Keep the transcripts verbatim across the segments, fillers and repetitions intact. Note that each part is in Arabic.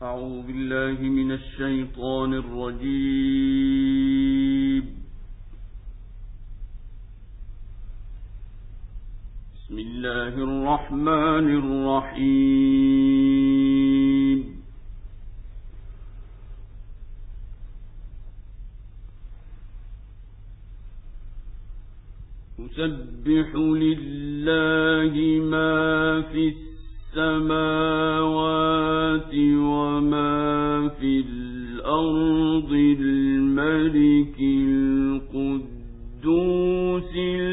أعوذ بالله من الشيطان الرجيم. بسم الله الرحمن الرحيم. يسبح لله ما في السماوات وما في الأرض الملك القدوس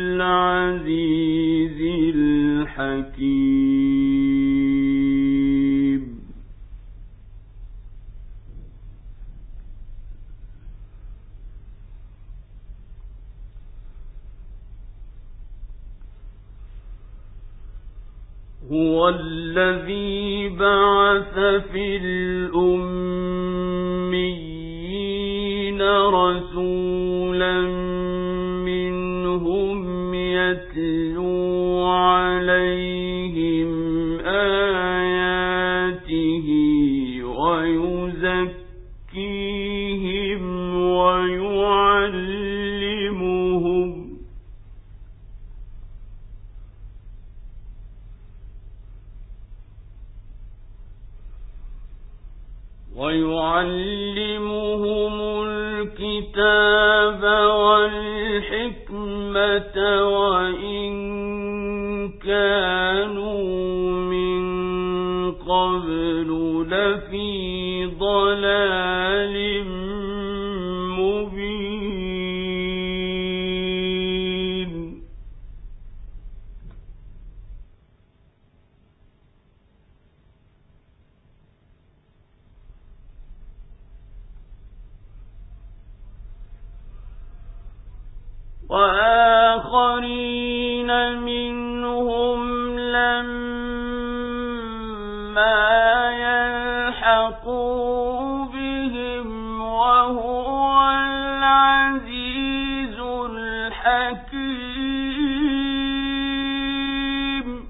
العزيز الحكيم. هو الذي بعث في الأميين رسولا منهم يتلو عليهم آياته ويزكيهم ويعلمهم ويعلمهم الكتاب والحكمة وإن كانوا من قبل لفي ضلال مبين. وآخرين منهم لما يلحقوا بهم وهو العزيز الحكيم.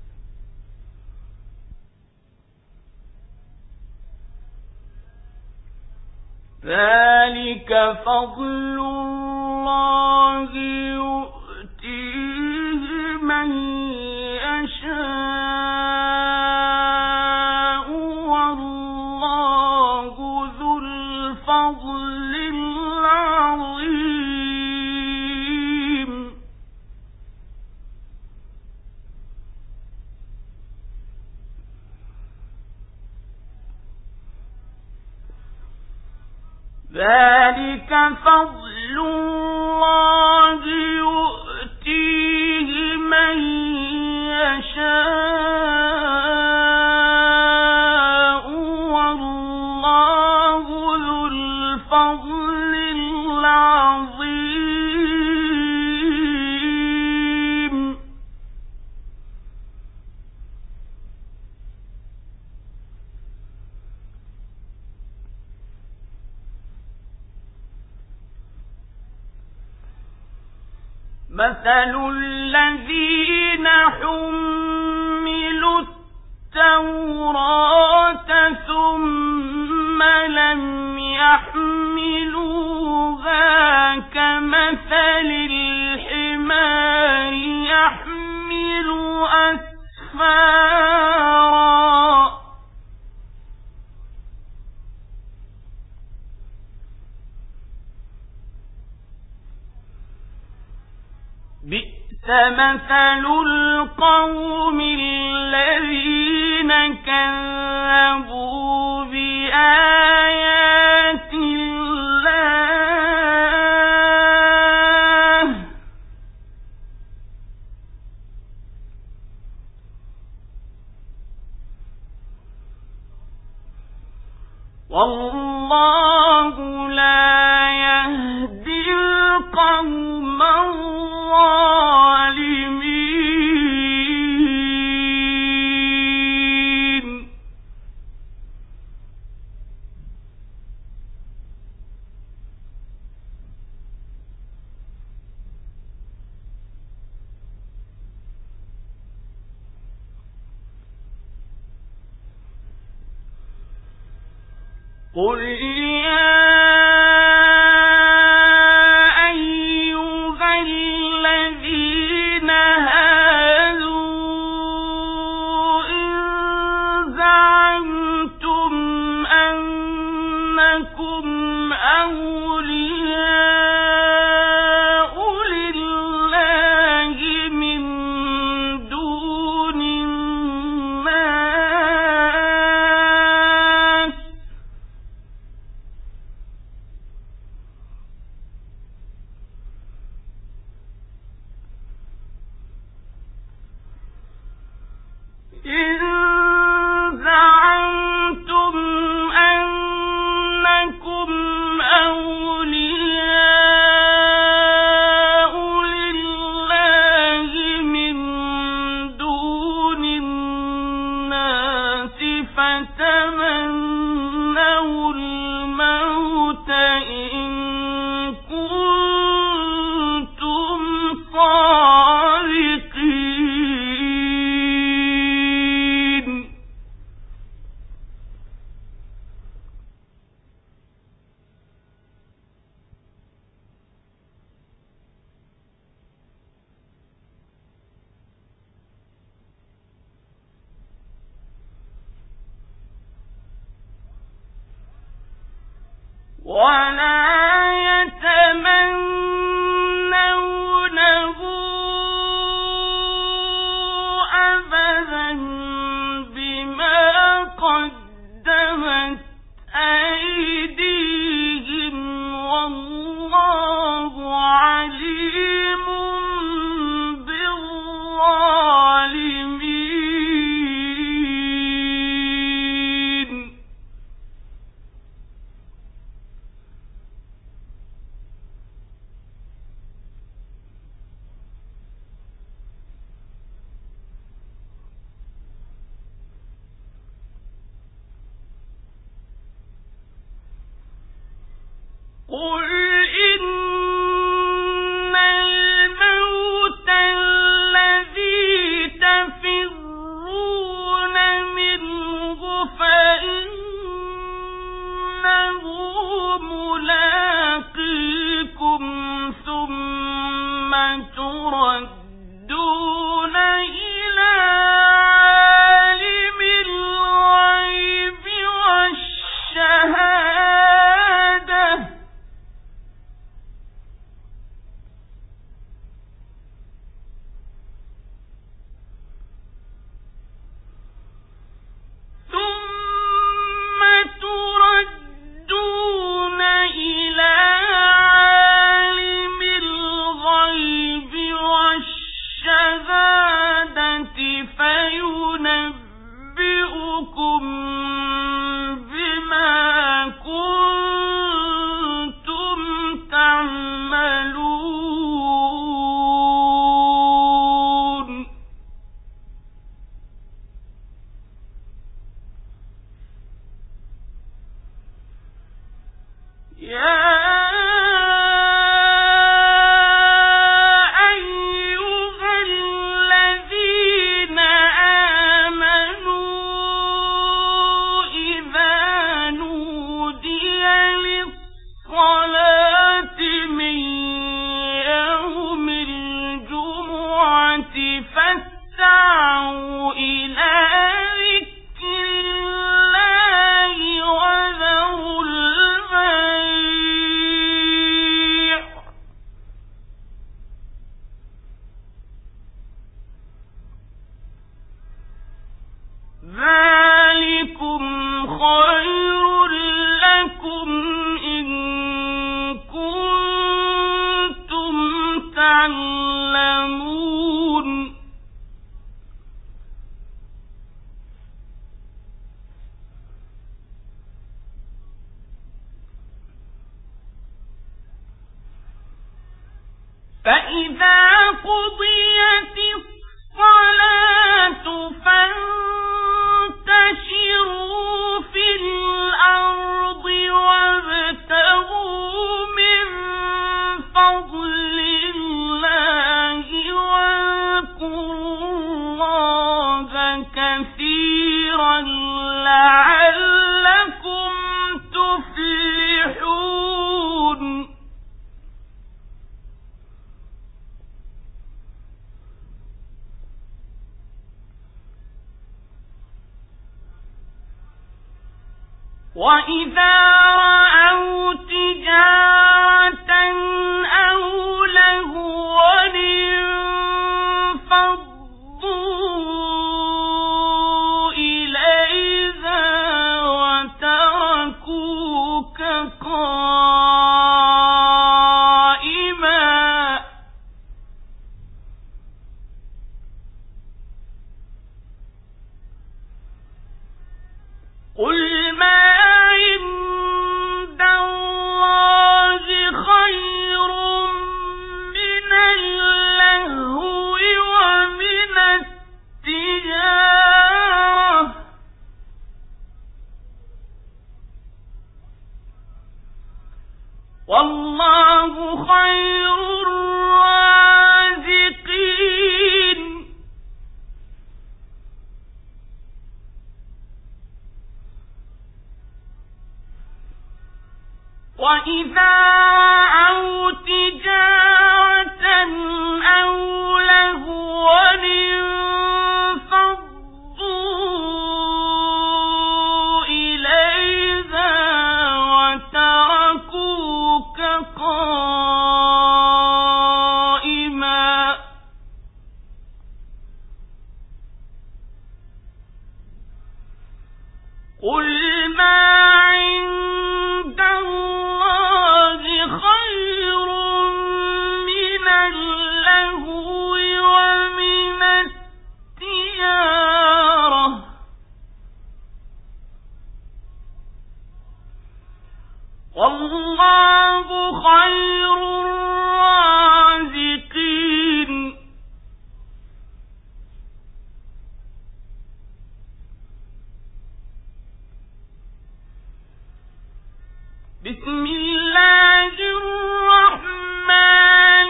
ذلك فضل الله يؤتيه من يشاء والله ذو الفضل العظيم. ذلك فضل الله يؤتيه من يشاء والله ذو الفضل العظيم. مثل الذين حملوا التوراة ثم لم يحملوها كمثل الحمار يحمل أسفارا بئس مثل القوم الذين كذبوا بآيات الله والله لا يهدي القوم الظالمين. قل يا أيها الذين هادوا إن زعمتم أنكم أولياء لله من دون الناس إن زعمتم أنكم أولياء لله من دون الناس فتمنوا الموت إن كنتم صادقين ولا يتمنونه أبدا بما قدمت أيديهم والله عليم بالظالمين قل إن الموت الذي تفرون منه فإنه ملاقيكم ثم تردون إلى عالم الغيب والشهادة ثم تردون إلى عالم الغيب والشهادة فينبئكم بما كنتم تعملون يا أيها الذين آمنوا إذا نودي للصلاة من يوم الجمعة فاسعوا إلى ذكر الله وذروا البيع ذلكم خير لكم إن كنتم تعلمون فإذا قضيت الصلاة فانتشروا في الأرض وابتغوا من فضل الله واذكروا الله كثيرا لعلكم تفلحون وإذا رأوا تجارة أو لهوا انفضوا إليها وتركوك قائما قل ما عند الله خير من اللهو ومن التجارة والله خير الرازقين وإذا رأوا تجارة أو لهوا انفضوا إليها وتركوك قائما قل ما عند الله خير من اللهو ومن التجارة والله خير الرازقين بسم الله الرحمن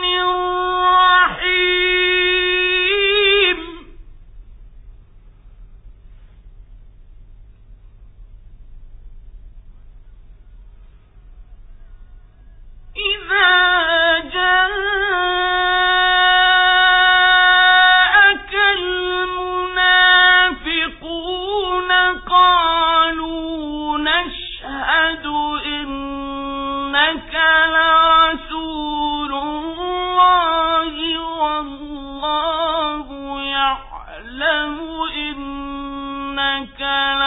الرحيم إذا جاءك المنافقون قالوا نشهد إنك لرسول الله والله يعلم إنك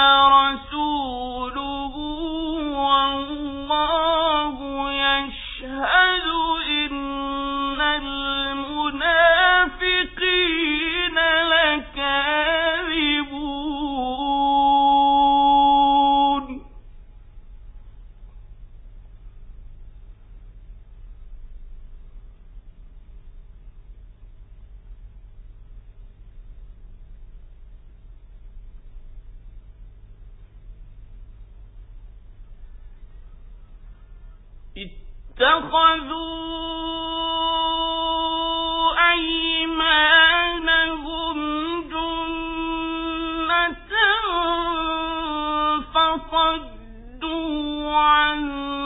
لرسوله والله يشهد إن المنافقين لكاذبون اتخذوا أيمانهم جنة فصدوا عن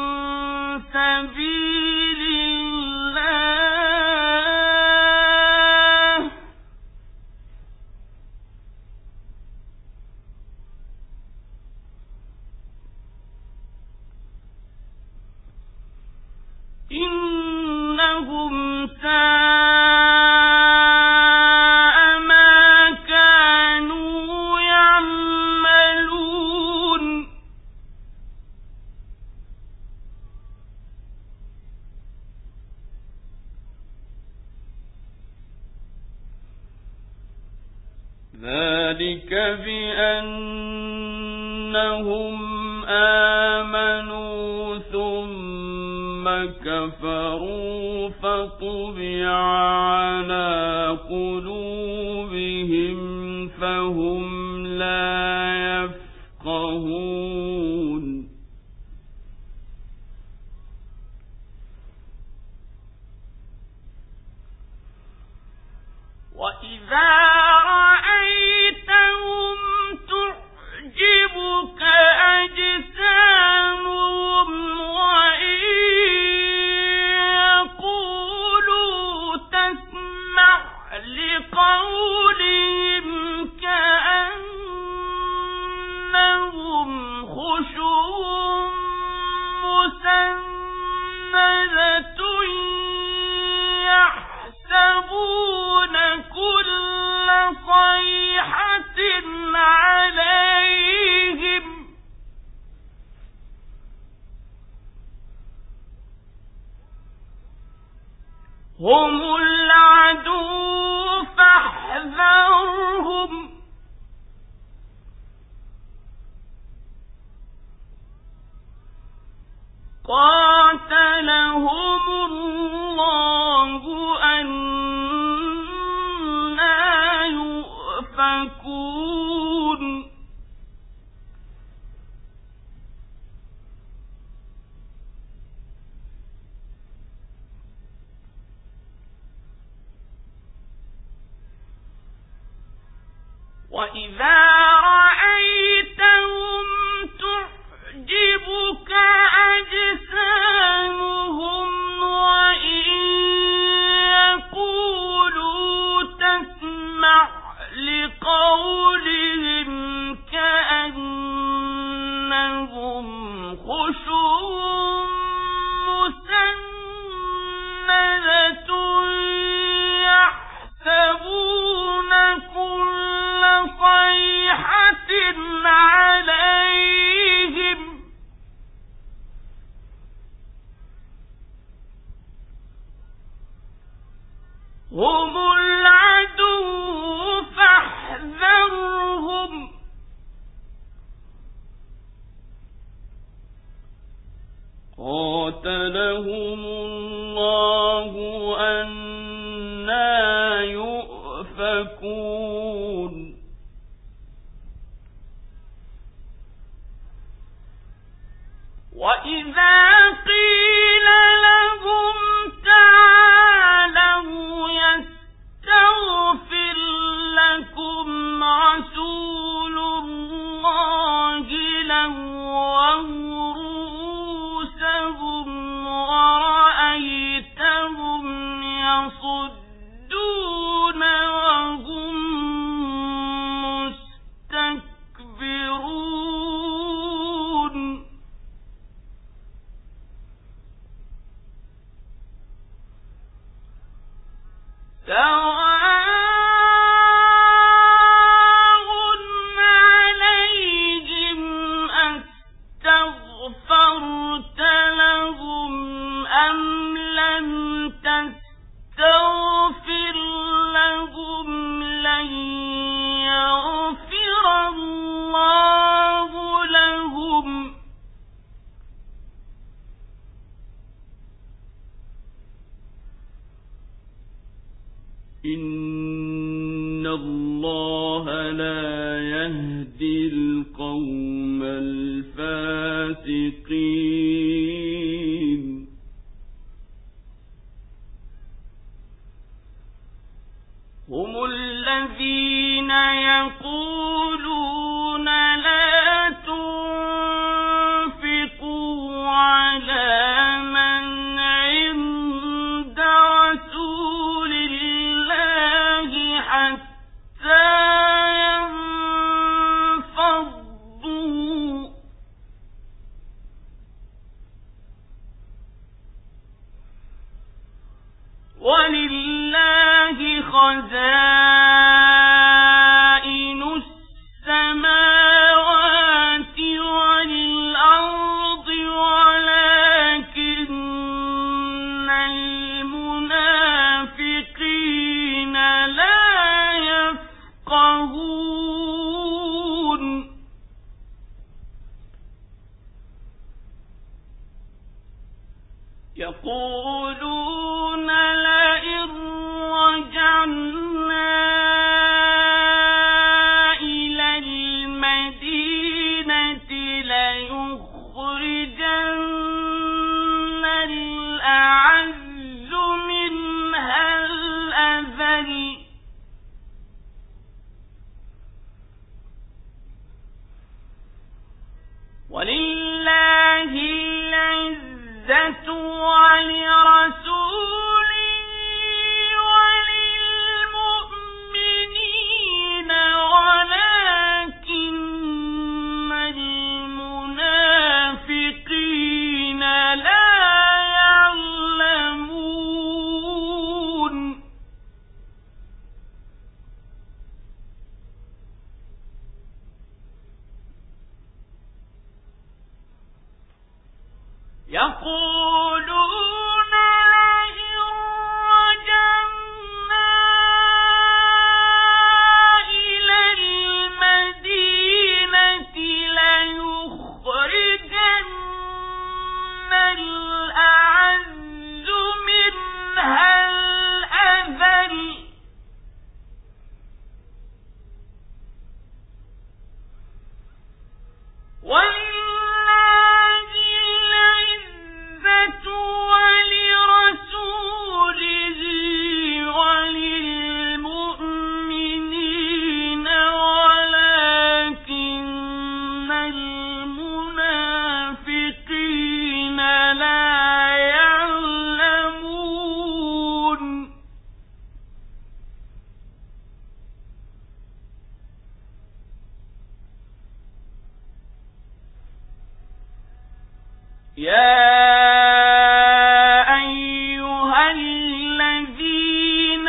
سبيل الله إنهم ساء ما كانوا يعملون ذلك بأنهم آمنوا ثم كفروا فطبع على قلوبهم فهم لا يفقهون وإذا رأيتهم تعجبك أجسامهم وإن يقولوا تسمع لقولهم كأنهم خشوع مسندة يحسبون كل صيحة عليهم هم العدو فاحذرهم قاتلهم الله أنى يؤفكون وإذا رأيتهم تعجبك أجسامهم وإن يقولوا تسمع لقولهم كأنهم خشوع مسندة يحسبون كل صيحة عليهم هم العدو فاحذرهم قاتلهم الله أنى يؤفكون وإذا قيل لهم تعالوا يستغفر لكم رسول الله لووا رؤوسهم ورأيتهم يصدون وهم مستكبرون سواء عليهم أستغفرت لهم أم لم تستغفر لهم لن يغفر الله لهم إن الله لا يهدي القوم الفاسقين هم الذين يقولون لا تنفقوا على من عند رسول الله حتى ينفضوا ولله خزائن السماوات والأرض ولكن المنافقين لا يفقهون يقولون لئن رجعنا إلى المدينة ليخرجن الأعز منها الأذل ولله العزة ولرسوله وللمؤمنين ولكن المنافقين يقولون لئن رجعنا إلى المدينة ليخرجن الأعز منها الأذل ولله العزة ولرسوله وللمؤمنين ولكن المنافقين لا يعلمون يا أيها الذين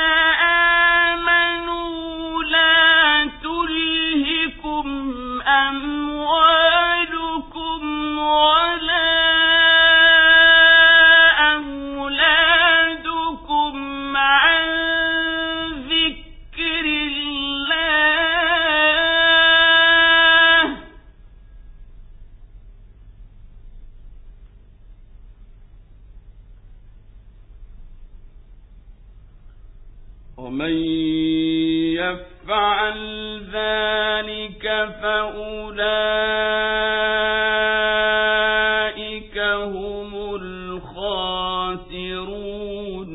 آمنوا لا تلهكم أموالكم ولا أولادكم عن ذكر الله ومن يفعل ذلك فأولئك هم الخاسرون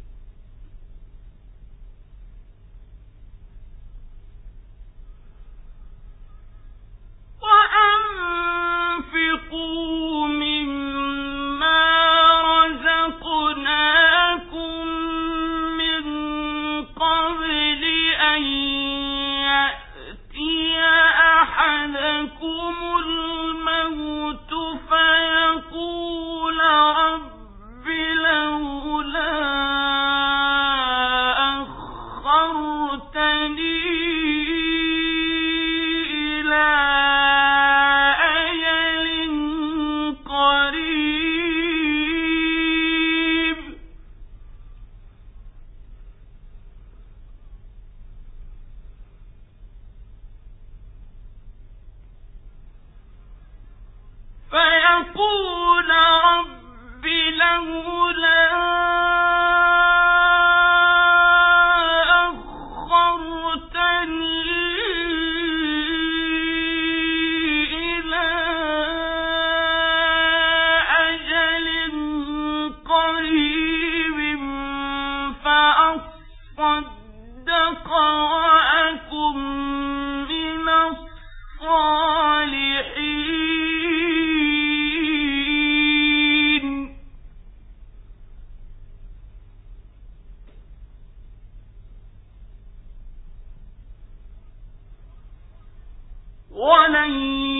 وأنفقوا مما رزقناكم من قبل أن يأتي أحدكم الموت فيقول رب لولا أخرتني إلى أجل قريب فيقول رب لولا أخرتني إلى أجل قريب فأصدق وأكن من الصالحين ولن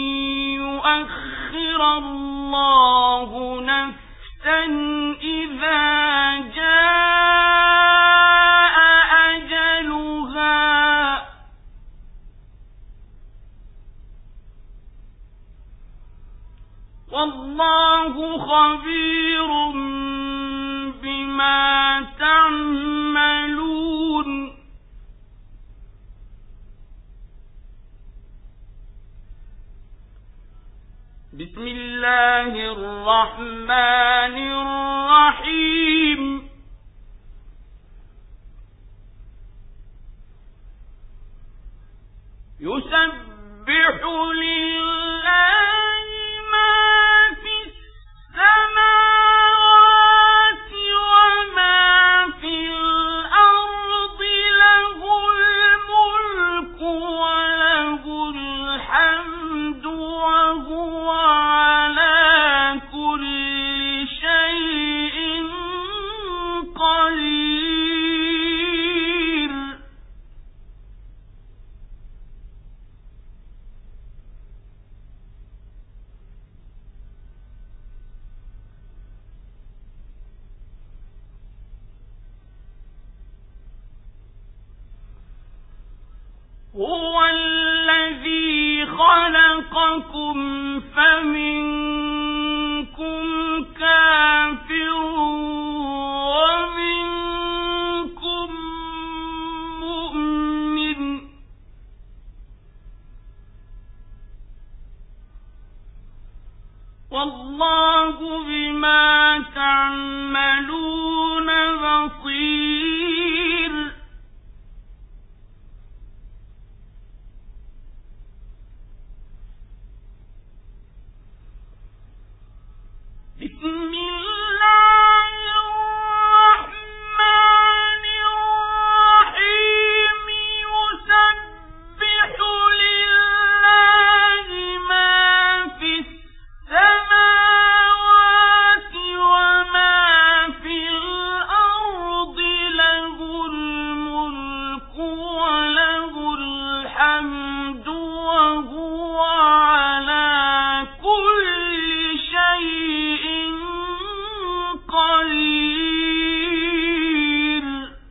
يؤخر الله نفسا إذا جاء أجلها والله خبير بما تعملون بسم الله الرحمن الرحيم يسبح لله ما في السماوات وما في الأرض له الملك وله الحمد وهو على كل شيء قدير هو الذي خلقكم فمنكم والله بما تعملون بصير. بسم الله الرحمن الرحيم. يسبح لله ما في السماوات وما في الأرض، له الملك وله الحمد وهو على كل شيء قدير.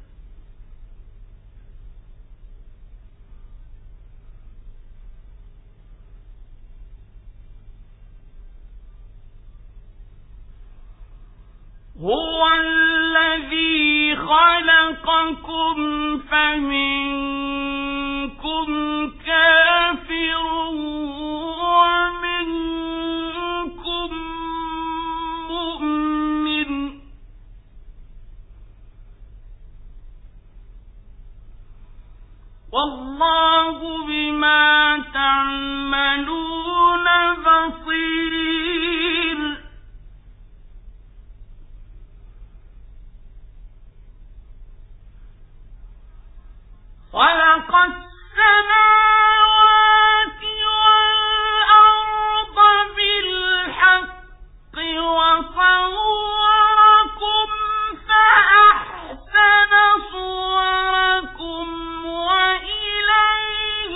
هو الذي خلقكم فمنكم كافر ومنكم مؤمن، والله بما تعملون بصير. خلق السماوات والأرض بالحق وصوركم فأحسن صوركم وإليه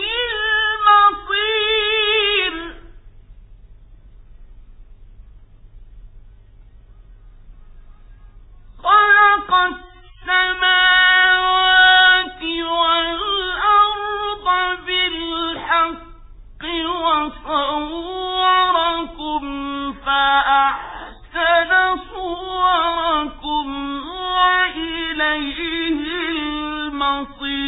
المصير. خلق السماوات والأرض بالحق وصوركم فأحسن صوركم وإليه المصير.